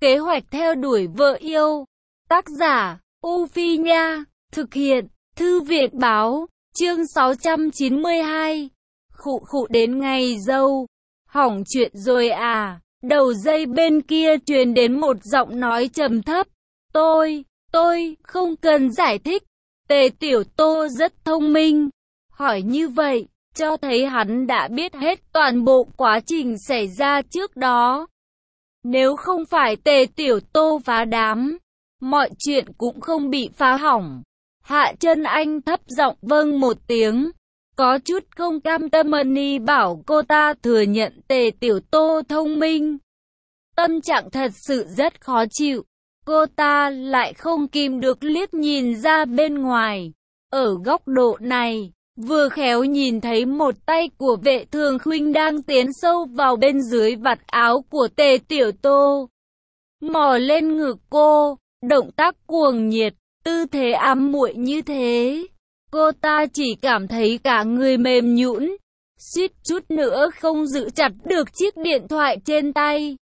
Kế hoạch theo đuổi vợ yêu. Tác giả, U Phi Nha. Thực hiện, Thư viện Báo. Chương 692. Khụ khụ đến ngày dâu. Hỏng chuyện rồi à? Đầu dây bên kia truyền đến một giọng nói trầm thấp. Tôi, không cần giải thích. Tề Tiểu Tô rất thông minh. Hỏi như vậy, cho thấy hắn đã biết hết toàn bộ quá trình xảy ra trước đó. Nếu không phải Tề Tiểu Tô phá đám, mọi chuyện cũng không bị phá hỏng. Hạ Chân Anh thấp giọng vâng một tiếng, có chút không cam tâm bảo cô ta thừa nhận Tề Tiểu Tô thông minh. Tâm trạng thật sự rất khó chịu, cô ta lại không kìm được liếc nhìn ra bên ngoài. Ở góc độ này, vừa khéo nhìn thấy một tay của Vệ Thường Khuynh đang tiến sâu vào bên dưới vạt áo của Tề Tiểu Tô, mò lên ngực cô, động tác cuồng nhiệt, tư thế ám muội như thế. Cô ta chỉ cảm thấy cả người mềm nhũn, suýt chút nữa không giữ chặt được chiếc điện thoại trên tay.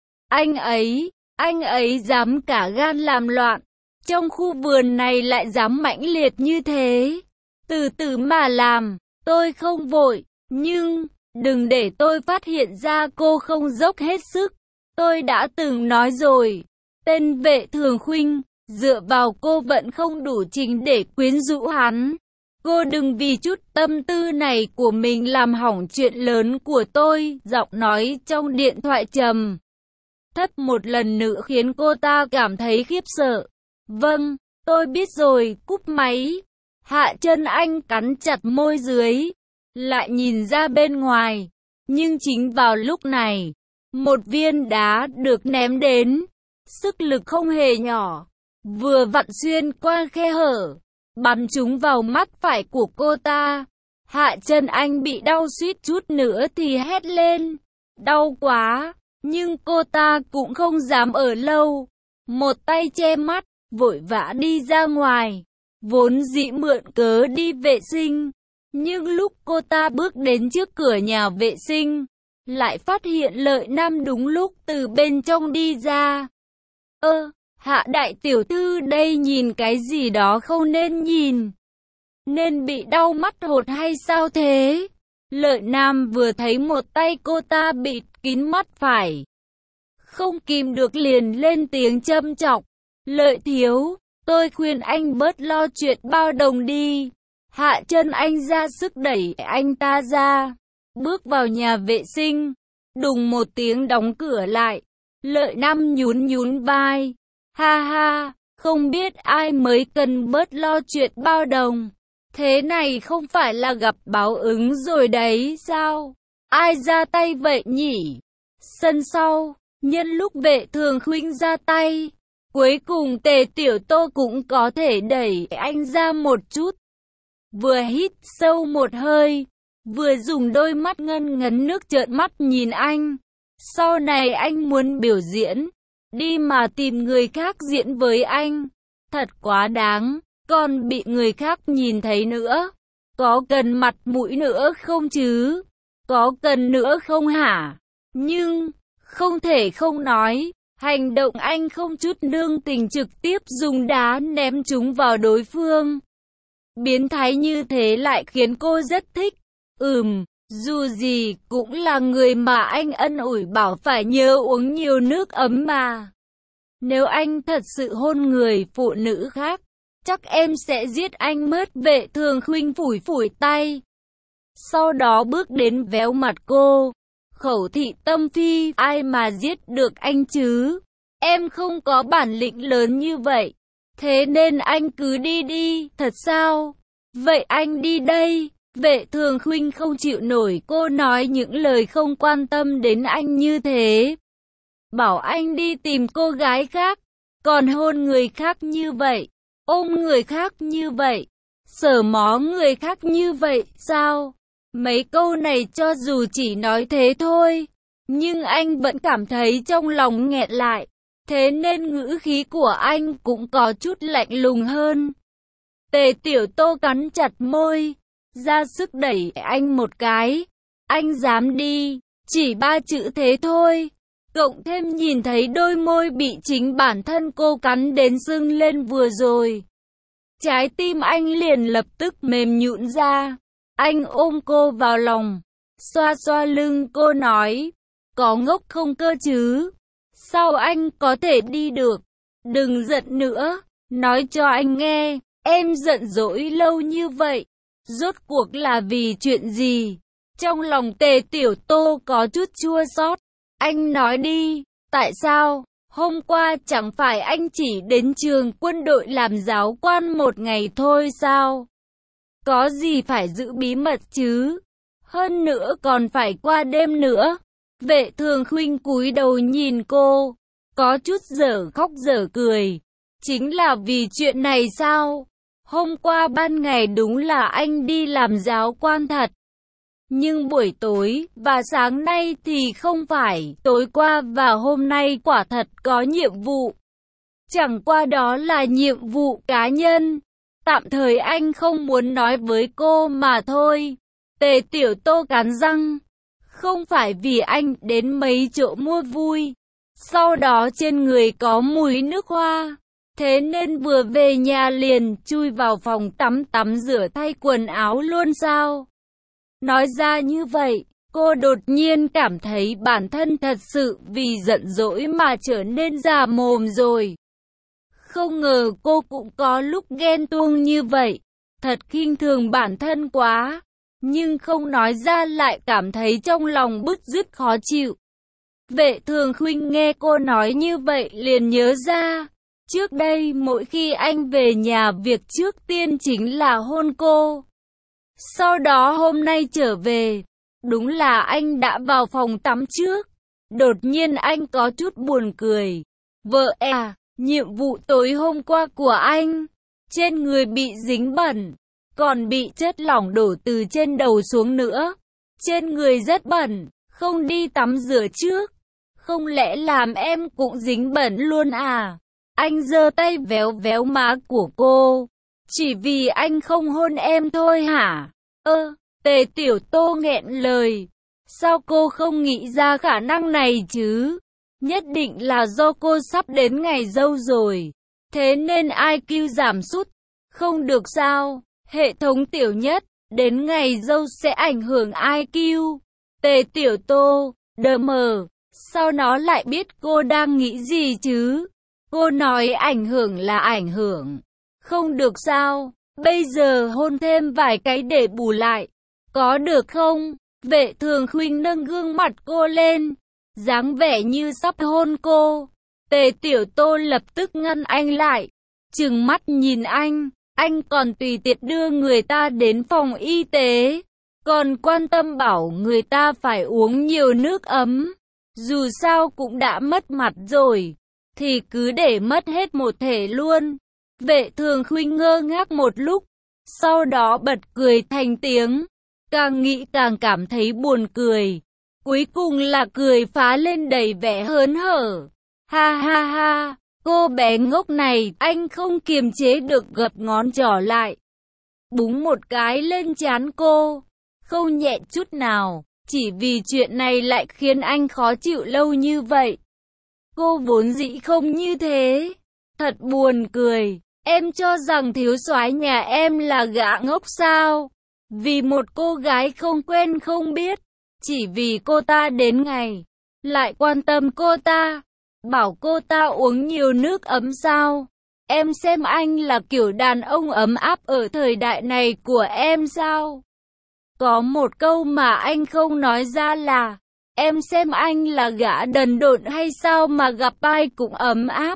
Anh ấy dám cả gan làm loạn, trong khu vườn này lại dám mãnh liệt như thế. Từ từ mà làm, tôi không vội, nhưng đừng để tôi phát hiện ra cô không dốc hết sức. Tôi đã từng nói rồi, tên Vệ Thường Khuynh, dựa vào cô vẫn không đủ trình để quyến rũ hắn. Cô đừng vì chút tâm tư này của mình làm hỏng chuyện lớn của tôi. Giọng nói trong điện thoại trầm thấp một lần nữa khiến cô ta cảm thấy khiếp sợ. Vâng, tôi biết rồi, cúp máy. Hạ Chân Anh cắn chặt môi dưới, lại nhìn ra bên ngoài. Nhưng chính vào lúc này, một viên đá được ném đến, sức lực không hề nhỏ, vừa vặn xuyên qua khe hở, bắn trúng vào mắt phải của cô ta. Hạ Chân Anh bị đau suýt chút nữa thì hét lên. Đau quá, nhưng cô ta cũng không dám ở lâu. Một tay che mắt, vội vã đi ra ngoài. Vốn dĩ mượn cớ đi vệ sinh, nhưng lúc cô ta bước đến trước cửa nhà vệ sinh, lại phát hiện Lợi Nam đúng lúc từ bên trong đi ra. Hạ đại tiểu thư đây nhìn cái gì đó không nên nhìn. Nên bị đau mắt hột hay sao thế? Lợi Nam vừa thấy một tay cô ta bịt kín mắt phải, không kìm được liền lên tiếng châm chọc. Lợi thiếu, tôi khuyên anh bớt lo chuyện bao đồng đi. Hạ Chân Anh ra sức đẩy anh ta ra, bước vào nhà vệ sinh, đùng một tiếng đóng cửa lại. Lợi Nam nhún vai. Ha ha, không biết ai mới cần bớt lo chuyện bao đồng. Thế này không phải là gặp báo ứng rồi đấy sao? Ai ra tay vậy nhỉ? Sân sau, nhân lúc Vệ Thường Khuynh ra tay, cuối cùng Tề Tiểu Tô cũng có thể đẩy anh ra một chút. Vừa hít sâu một hơi, vừa dùng đôi mắt ngân ngấn nước trợn mắt nhìn anh. Sau này anh muốn biểu diễn, đi mà tìm người khác diễn với anh. Thật quá đáng, còn bị người khác nhìn thấy nữa. Có cần mặt mũi nữa không chứ? Có cần nữa không hả? Nhưng, không thể không nói, hành động anh không chút nương tình trực tiếp dùng đá ném chúng vào đối phương. Biến thái như thế lại khiến cô rất thích. Dù gì cũng là người mà anh ân ủi bảo phải nhớ uống nhiều nước ấm mà. Nếu anh thật sự hôn người phụ nữ khác, chắc em sẽ giết anh mất. Vệ Thường Khuynh phủi tay, sau đó bước đến véo mặt cô. Khẩu thị tâm phi, ai mà giết được anh chứ? Em không có bản lĩnh lớn như vậy, thế nên anh cứ đi đi. Thật sao? Vậy anh đi đây. Vệ Thường Khuynh không chịu nổi cô nói những lời không quan tâm đến anh như thế. Bảo anh đi tìm cô gái khác, còn hôn người khác như vậy, ôm người khác như vậy, sờ mó người khác như vậy, sao? Mấy câu này cho dù chỉ nói thế thôi, nhưng anh vẫn cảm thấy trong lòng nghẹn lại, thế nên ngữ khí của anh cũng có chút lạnh lùng hơn. Tề Tiểu Tô cắn chặt môi, ra sức đẩy anh một cái. Anh dám đi, chỉ 3 chữ thế thôi. Cộng thêm nhìn thấy đôi môi bị chính bản thân cô cắn đến sưng lên vừa rồi. Trái tim anh liền lập tức mềm nhũn ra. Anh ôm cô vào lòng, xoa xoa lưng cô nói, có ngốc không cơ chứ? Sao anh có thể đi được? Đừng giận nữa, nói cho anh nghe, em giận dỗi lâu như vậy, rốt cuộc là vì chuyện gì? Trong lòng Tề Tiểu Tô có chút chua xót. Anh nói đi, tại sao? Hôm qua chẳng phải anh chỉ đến trường quân đội làm giáo quan một ngày thôi sao? Có gì phải giữ bí mật chứ? Hơn nữa còn phải qua đêm nữa. Vệ Thường Khuynh cúi đầu nhìn cô, có chút dở khóc dở cười. Chính là vì chuyện này sao? Hôm qua ban ngày đúng là anh đi làm giáo quan thật. Nhưng buổi tối và sáng nay thì không phải, tối qua và hôm nay quả thật có nhiệm vụ. Chẳng qua đó là nhiệm vụ cá nhân. Tạm thời anh không muốn nói với cô mà thôi. Tề Tiểu Tô cắn răng. Không phải vì anh đến mấy chỗ mua vui, sau đó trên người có mùi nước hoa. Thế nên vừa về nhà liền chui vào phòng tắm rửa thay quần áo luôn sao? Nói ra như vậy, cô đột nhiên cảm thấy bản thân thật sự vì giận dỗi mà trở nên già mồm rồi. Không ngờ cô cũng có lúc ghen tuông như vậy, thật khinh thường bản thân quá, nhưng không nói ra lại cảm thấy trong lòng bứt rứt khó chịu. Vệ Thường Khuynh nghe cô nói như vậy liền nhớ ra, trước đây mỗi khi anh về nhà việc trước tiên chính là hôn cô. Sau đó hôm nay trở về, đúng là anh đã vào phòng tắm trước. Đột nhiên anh có chút buồn cười. Vợ à, nhiệm vụ tối hôm qua của anh, trên người bị dính bẩn, còn bị chất lỏng đổ từ trên đầu xuống nữa. Trên người rất bẩn, không đi tắm rửa trước. Không lẽ làm em cũng dính bẩn luôn à? Anh giơ tay véo véo má của cô. Chỉ vì anh không hôn em thôi hả? Tề Tiểu Tô nghẹn lời. Sao cô không nghĩ ra khả năng này chứ? Nhất định là do cô sắp đến ngày dâu rồi. Thế nên IQ giảm sút. Không được sao? Hệ thống tiểu nhất, đến ngày dâu sẽ ảnh hưởng IQ. Tề Tiểu Tô, đờ mờ. Sao nó lại biết cô đang nghĩ gì chứ? Cô nói ảnh hưởng là ảnh hưởng. Không được sao? Bây giờ hôn thêm vài cái để bù lại. Có được không? Vệ Thường Khuynh nâng gương mặt cô lên, dáng vẻ như sắp hôn cô. Tề Tiểu Tô lập tức ngăn anh lại, trừng mắt nhìn anh còn tùy tiện đưa người ta đến phòng y tế, còn quan tâm bảo người ta phải uống nhiều nước ấm. Dù sao cũng đã mất mặt rồi, thì cứ để mất hết một thể luôn. Vệ Thường Khuynh ngơ ngác một lúc, sau đó bật cười thành tiếng. Càng nghĩ càng cảm thấy buồn cười. Cuối cùng là cười phá lên đầy vẻ hớn hở. Ha ha ha, cô bé ngốc này, anh không kiềm chế được gập ngón trỏ lại. Búng một cái lên trán cô, không nhẹ chút nào, chỉ vì chuyện này lại khiến anh khó chịu lâu như vậy. Cô vốn dĩ không như thế. Thật buồn cười, em cho rằng thiếu soái nhà em là gã ngốc sao? Vì một cô gái không quen không biết, chỉ vì cô ta đến ngày, lại quan tâm cô ta, bảo cô ta uống nhiều nước ấm sao? Em xem anh là kiểu đàn ông ấm áp ở thời đại này của em sao? Có một câu mà anh không nói ra là, em xem anh là gã đần độn hay sao mà gặp ai cũng ấm áp?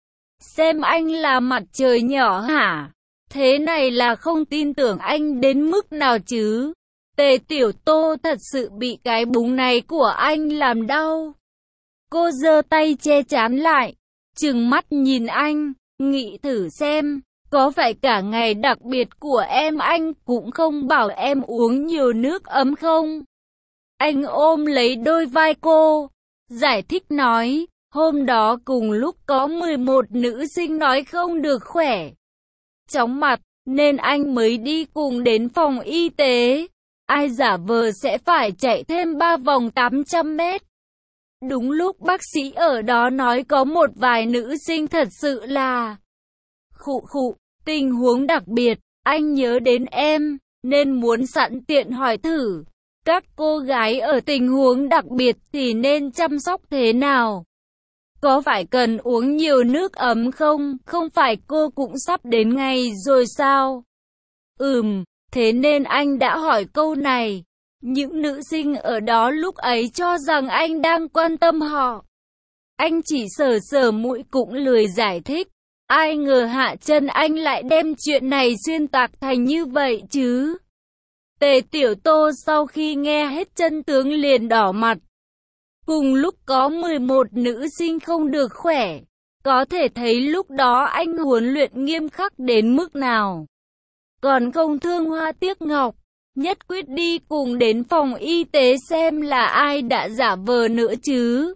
Xem anh là mặt trời nhỏ hả? Thế này là không tin tưởng anh đến mức nào chứ? Tề Tiểu Tô thật sự bị cái búng này của anh làm đau. Cô giơ tay che trán lại, trừng mắt nhìn anh, nghĩ thử xem, có phải cả ngày đặc biệt của em anh cũng không bảo em uống nhiều nước ấm không? Anh ôm lấy đôi vai cô, giải thích nói, hôm đó cùng lúc có 11 nữ sinh nói không được khỏe, chóng mặt, nên anh mới đi cùng đến phòng y tế. Ai giả vờ sẽ phải chạy thêm 3 vòng 800 mét. Đúng lúc bác sĩ ở đó nói có một vài nữ sinh thật sự là tình huống đặc biệt, anh nhớ đến em, nên muốn sẵn tiện hỏi thử, các cô gái ở tình huống đặc biệt thì nên chăm sóc thế nào? Có phải cần uống nhiều nước ấm không? Không phải cô cũng sắp đến ngày rồi sao? Thế nên anh đã hỏi câu này. Những nữ sinh ở đó lúc ấy cho rằng anh đang quan tâm họ. Anh chỉ sờ sờ mũi cũng lười giải thích. Ai ngờ Hạ Chân Anh lại đem chuyện này xuyên tạc thành như vậy chứ. Tề Tiểu Tô sau khi nghe hết chân tướng liền đỏ mặt. Cùng lúc có 11 nữ sinh không được khỏe. Có thể thấy lúc đó anh huấn luyện nghiêm khắc đến mức nào. Còn không thương hoa tiếc ngọc, nhất quyết đi cùng đến phòng y tế xem là ai đã giả vờ nữa chứ.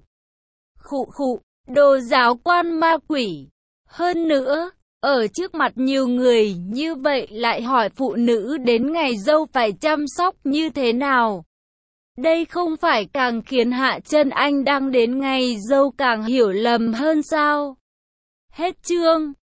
Đồ giáo quan ma quỷ. Hơn nữa, ở trước mặt nhiều người như vậy lại hỏi phụ nữ đến ngày dâu phải chăm sóc như thế nào. Đây không phải càng khiến Hạ Chân Anh đang đến ngày dâu càng hiểu lầm hơn sao? Hết chương.